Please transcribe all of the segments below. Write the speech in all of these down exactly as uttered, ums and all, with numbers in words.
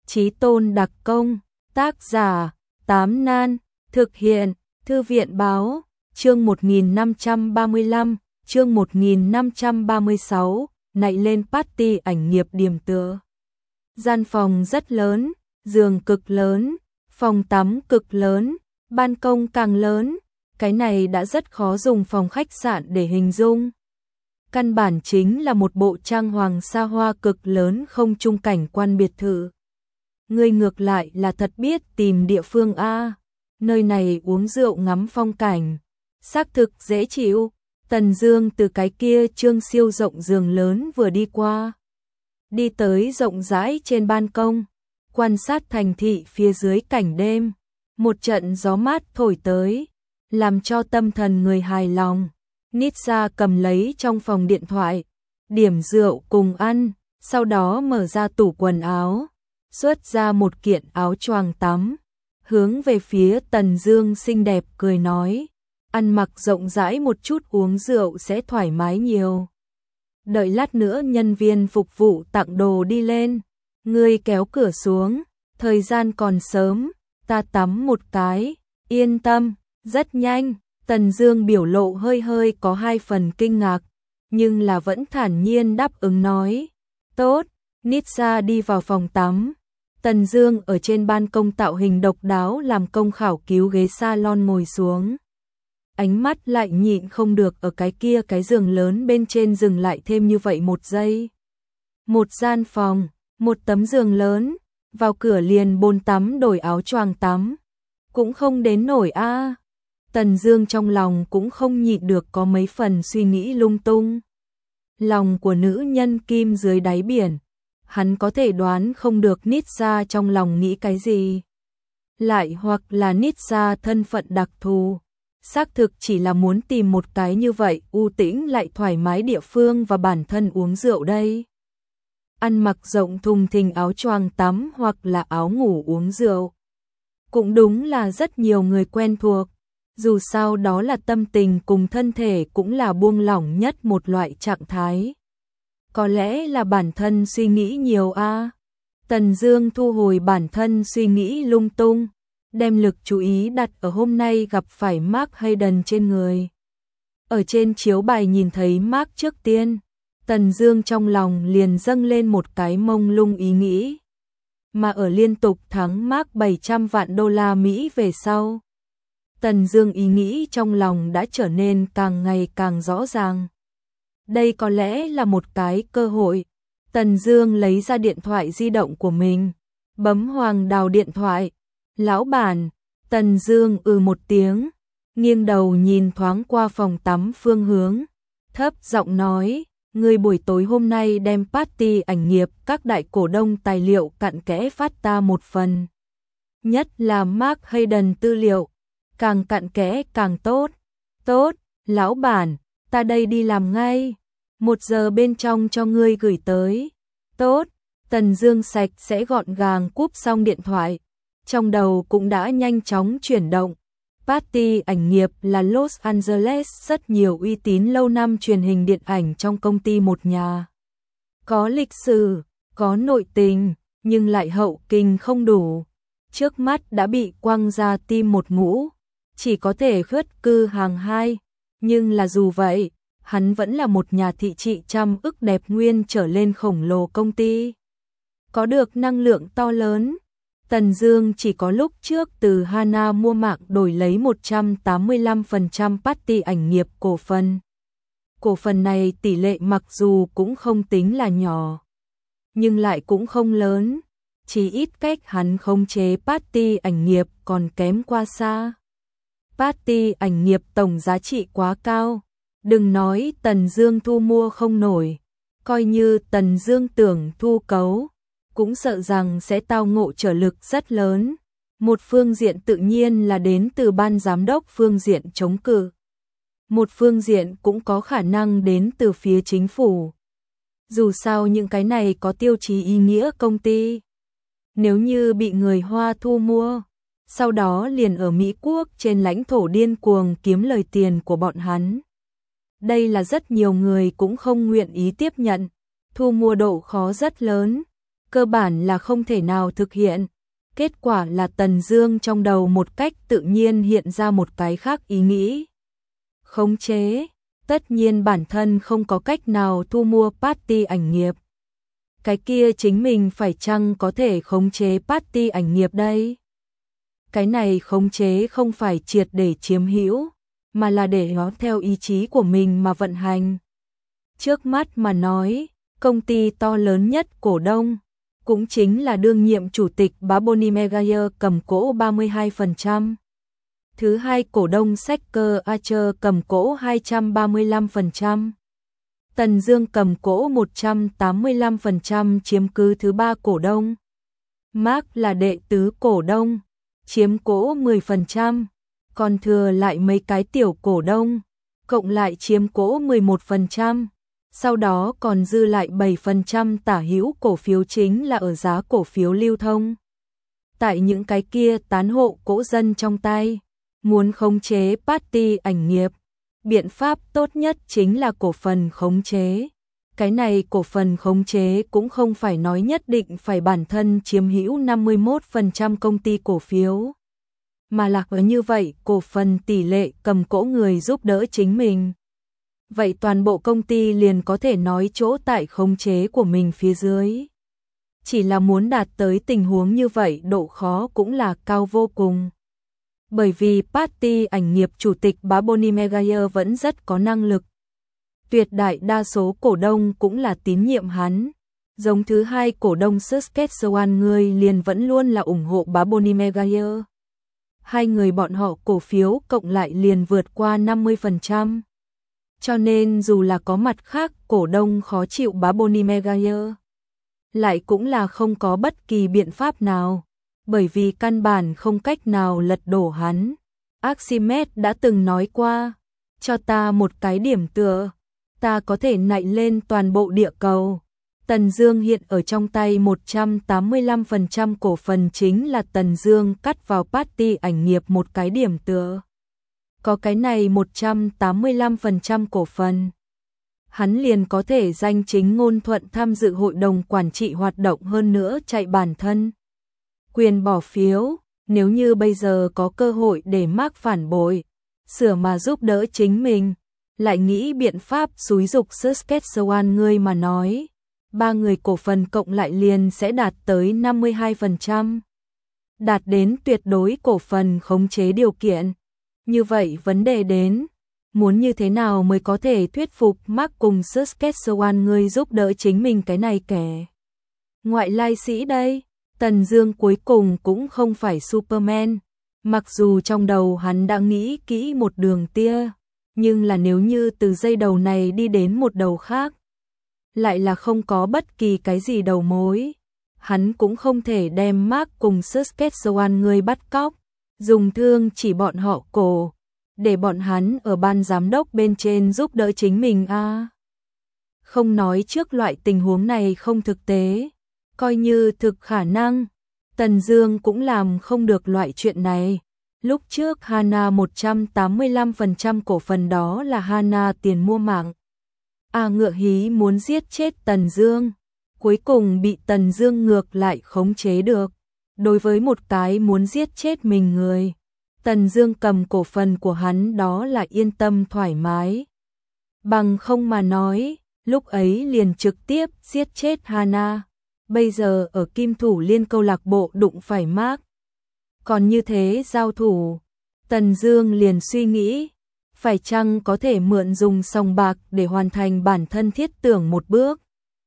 Chí Tôn đặc công, tác giả, Tám Nan, thực hiện, Thư viện báo, chương một nghìn năm trăm ba mươi lăm, chương một nghìn năm trăm ba mươi sáu, nạy lên party ảnh nghiệp điểm tựa. Gian phòng rất lớn, giường cực lớn, phòng tắm cực lớn, ban công càng lớn, cái này đã rất khó dùng phòng khách sạn để hình dung. Căn bản chính là một bộ trang hoàng xa hoa cực lớn không chung cảnh quan biệt thự. Ngươi ngược lại là thật biết tìm địa phương a. Nơi này uống rượu ngắm phong cảnh, xác thực dễ chịu. Tần Dương từ cái kia trương siêu rộng giường lớn vừa đi qua, đi tới rộng rãi trên ban công, quan sát thành thị phía dưới cảnh đêm. Một trận gió mát thổi tới, làm cho tâm thần người hài lòng. Nitsa cầm lấy trong phòng điện thoại, điểm rượu cùng ăn, sau đó mở ra tủ quần áo, xuất ra một kiện áo choàng tắm, hướng về phía Tần Dương xinh đẹp cười nói, ăn mặc rộng rãi một chút uống rượu sẽ thoải mái nhiều. Đợi lát nữa nhân viên phục vụ tặng đồ đi lên, ngươi kéo cửa xuống, thời gian còn sớm, ta tắm một cái, yên tâm, rất nhanh. Tần Dương biểu lộ hơi hơi có hai phần kinh ngạc, nhưng là vẫn thản nhiên đáp ứng nói, tốt. Nitsa đi vào phòng tắm, Tần Dương ở trên ban công tạo hình độc đáo làm công khảo cứu ghế salon ngồi xuống. Ánh mắt lại nhịn không được ở cái kia cái giường lớn bên trên dừng lại thêm như vậy một giây. Một gian phòng, một tấm giường lớn, vào cửa liền bồn tắm đổi áo choàng tắm, cũng không đến nổi a. À. Tần Dương trong lòng cũng không nhịn được có mấy phần suy nghĩ lung tung. Lòng của nữ nhân kim dưới đáy biển, hắn có thể đoán không được Nitsa trong lòng nghĩ cái gì. Lại hoặc là Nitsa thân phận đặc thù, xác thực chỉ là muốn tìm một cái như vậy u tĩnh lại thoải mái địa phương và bản thân uống rượu đây. Ăn mặc rộng thùng thình áo choàng tắm hoặc là áo ngủ uống rượu, cũng đúng là rất nhiều người quen thuộc. Dù sao đó là tâm tình cùng thân thể cũng là buông lỏng nhất một loại trạng thái. Có lẽ là bản thân suy nghĩ nhiều a. À. Tần Dương thu hồi bản thân suy nghĩ lung tung, đem lực chú ý đặt ở hôm nay gặp phải Mark Hayden trên người. Ở trên chiếu bài nhìn thấy Mark trước tiên, Tần Dương trong lòng liền dâng lên một cái mông lung ý nghĩ. Mà ở liên tục thắng Mark bảy trăm vạn đô la Mỹ về sau, Tần Dương ý nghĩ trong lòng đã trở nên càng ngày càng rõ ràng. Đây có lẽ là một cái cơ hội. Tần Dương lấy ra điện thoại di động của mình, bấm Hoàng Đào điện thoại. Lão bản. Tần Dương ừ một tiếng, nghiêng đầu nhìn thoáng qua phòng tắm phương hướng, thấp giọng nói, ngươi buổi tối hôm nay đem party ảnh nghiệp các đại cổ đông tài liệu cặn kẽ phát ta một phần. Nhất là Mark Hayden tư liệu, càng cặn kẽ càng tốt. Tốt, lão bản, ta đây đi làm ngay. Một giờ bên trong cho ngươi gửi tới. Tốt. Tần Dương sạch sẽ gọn gàng cúp xong điện thoại, trong đầu cũng đã nhanh chóng chuyển động. Party ảnh nghiệp là Los Angeles rất nhiều uy tín lâu năm truyền hình điện ảnh trong công ty một nhà. Có lịch sử, có nội tình, nhưng lại hậu kinh không đủ. Trước mắt đã bị quăng ra tim một ngũ, chỉ có thể khất cư hàng hai. Nhưng là dù vậy, hắn vẫn là một nhà thị trị trăm ức đẹp nguyên trở lên khổng lồ công ty. Có được năng lượng to lớn. Tần Dương chỉ có lúc trước từ Hana mua mạng đổi lấy một trăm tám mươi lăm phần trăm party ảnh nghiệp cổ phần. Cổ phần này tỷ lệ mặc dù cũng không tính là nhỏ, nhưng lại cũng không lớn. Chỉ ít cách hắn khống chế party ảnh nghiệp còn kém qua xa. Party ảnh nghiệp tổng giá trị quá cao, đừng nói Tần Dương thu mua không nổi, coi như Tần Dương tưởng thu cấu, cũng sợ rằng sẽ tao ngộ trở lực rất lớn. Một phương diện tự nhiên là đến từ ban giám đốc phương diện chống cự. Một phương diện cũng có khả năng đến từ phía chính phủ. Dù sao những cái này có tiêu chí ý nghĩa công ty. Nếu như bị người Hoa thu mua, sau đó liền ở Mỹ Quốc trên lãnh thổ điên cuồng kiếm lời tiền của bọn hắn. Đây là rất nhiều người cũng không nguyện ý tiếp nhận, thu mua độ khó rất lớn. cơ bản là không thể nào thực hiện. Kết quả là Tần Dương trong đầu một cách tự nhiên hiện ra một cái khác ý nghĩ. Khống chế, tất nhiên bản thân không có cách nào thu mua party ảnh nghiệp. Cái kia chính mình phải chăng có thể khống chế party ảnh nghiệp đây? Cái này khống chế không phải triệt để chiếm hữu, mà là để nó theo ý chí của mình mà vận hành. Trước mắt mà nói, công ty to lớn nhất cổ đông, cũng chính là đương nhiệm chủ tịch Baboni Megayer cầm cổ ba mươi hai phần trăm. Thứ hai cổ đông Sacker Archer cầm cổ hai trăm ba mươi lăm phần trăm. Tần Dương cầm cổ một trăm tám mươi lăm phần trăm chiếm cứ thứ ba cổ đông. Mark là đệ tứ cổ đông, chiếm cổ mười phần trăm, còn thừa lại mấy cái tiểu cổ đông, cộng lại chiếm cổ mười một phần trăm. Sau đó còn dư lại bảy phần trăm tả hữu cổ phiếu chính là ở giá cổ phiếu lưu thông. Tại những cái kia tán hộ cổ dân trong tay, muốn khống chế party ảnh nghiệp, biện pháp tốt nhất chính là cổ phần khống chế. Cái này cổ phần khống chế cũng không phải nói nhất định phải bản thân chiếm hữu năm mươi mốt phần trăm công ty cổ phiếu, mà là như vậy cổ phần tỷ lệ cầm cổ người giúp đỡ chính mình. Vậy toàn bộ công ty liền có thể nói chỗ tại khống chế của mình phía dưới. Chỉ là muốn đạt tới tình huống như vậy độ khó cũng là cao vô cùng. Bởi vì party ảnh nghiệp chủ tịch Baboni Megayer vẫn rất có năng lực. Tuyệt đại đa số cổ đông cũng là tín nhiệm hắn. Giống thứ hai cổ đông Saskatchewan người liền vẫn luôn là ủng hộ Baboni Megayer. Hai người bọn họ cổ phiếu cộng lại liền vượt qua năm mươi phần trăm. Cho nên dù là có mặt khác cổ đông khó chịu Baboni Megayer, lại cũng là không có bất kỳ biện pháp nào, bởi vì căn bản không cách nào lật đổ hắn. Archimedes đã từng nói qua, cho ta một cái điểm tựa, ta có thể nạy lên toàn bộ địa cầu. Tần Dương hiện ở trong tay một trăm tám mươi lăm phần trăm cổ phần chính là Tần Dương cắt vào party ảnh nghiệp một cái điểm tựa. Có cái này một trăm tám mươi lăm phần trăm cổ phần, hắn liền có thể danh chính ngôn thuận tham dự hội đồng quản trị hoạt động, hơn nữa chạy bản thân. Quyền bỏ phiếu, nếu như bây giờ có cơ hội để Mark phản bội, sửa mà giúp đỡ chính mình, lại nghĩ biện pháp xúi dục Saskatchewan người mà nói, ba người cổ phần cộng lại liền sẽ đạt tới năm mươi hai phần trăm. Đạt đến tuyệt đối cổ phần khống chế điều kiện. Như vậy vấn đề đến, muốn như thế nào mới có thể thuyết phục Mark cùng Saskatchewan người giúp đỡ chính mình cái này kẻ ngoại lai sĩ đây? Tần Dương cuối cùng cũng không phải Superman, mặc dù trong đầu hắn đã nghĩ kỹ một đường tia, nhưng là nếu như từ dây đầu này đi đến một đầu khác, lại là không có bất kỳ cái gì đầu mối. Hắn cũng không thể đem Mark cùng Saskatchewan người bắt cóc, dùng thương chỉ bọn họ cổ, để bọn hắn ở ban giám đốc bên trên giúp đỡ chính mình a. À, không nói trước loại tình huống này không thực tế, coi như thực khả năng, Tần Dương cũng làm không được loại chuyện này. Lúc trước Hana một trăm tám mươi lăm phần trăm cổ phần đó là Hana tiền mua mạng. A ngựa hí muốn giết chết Tần Dương, cuối cùng bị Tần Dương ngược lại khống chế được. Đối với một cái muốn giết chết mình người, Tần Dương cầm cổ phần của hắn đó là yên tâm thoải mái. Bằng không mà nói, lúc ấy liền trực tiếp giết chết Hana. Bây giờ ở Kim Thủ Liên câu lạc bộ đụng phải Mark, còn như thế giao thủ, Tần Dương liền suy nghĩ, phải chăng có thể mượn dùng sòng bạc để hoàn thành bản thân thiết tưởng một bước.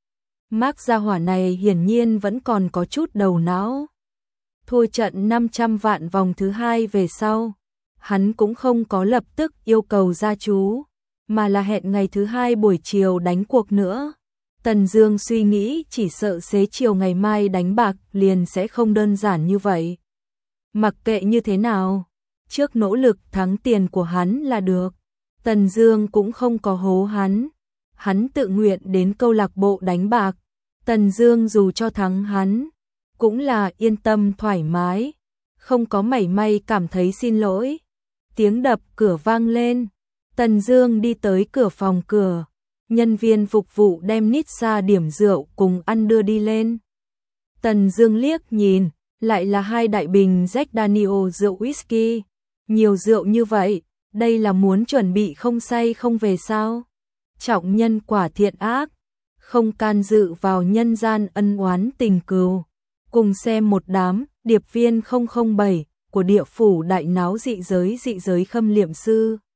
Mark gia hỏa này hiển nhiên vẫn còn có chút đầu não. Thua trận năm trăm vạn vòng thứ hai về sau, hắn cũng không có lập tức yêu cầu gia chú, mà là hẹn ngày thứ hai buổi chiều đánh cuộc nữa. Tần Dương suy nghĩ chỉ sợ xế chiều ngày mai đánh bạc liền sẽ không đơn giản như vậy. Mặc kệ như thế nào, trước nỗ lực thắng tiền của hắn là được. Tần Dương cũng không có hố hắn, hắn tự nguyện đến câu lạc bộ đánh bạc. Tần Dương dù cho thắng hắn, cũng là yên tâm thoải mái, không có mảy may cảm thấy xin lỗi. Tiếng đập cửa vang lên, Tần Dương đi tới cửa phòng cửa, nhân viên phục vụ đem nít ra điểm rượu cùng ăn đưa đi lên. Tần Dương liếc nhìn, lại là hai đại bình Jack Daniel rượu whisky. Nhiều rượu như vậy, đây là muốn chuẩn bị không say không về sao? Trọng nhân quả thiện ác, không can dự vào nhân gian ân oán tình cừu. Cùng xem một đám điệp viên không không bảy của địa phủ đại náo dị giới dị giới Khâm Liệm Sư.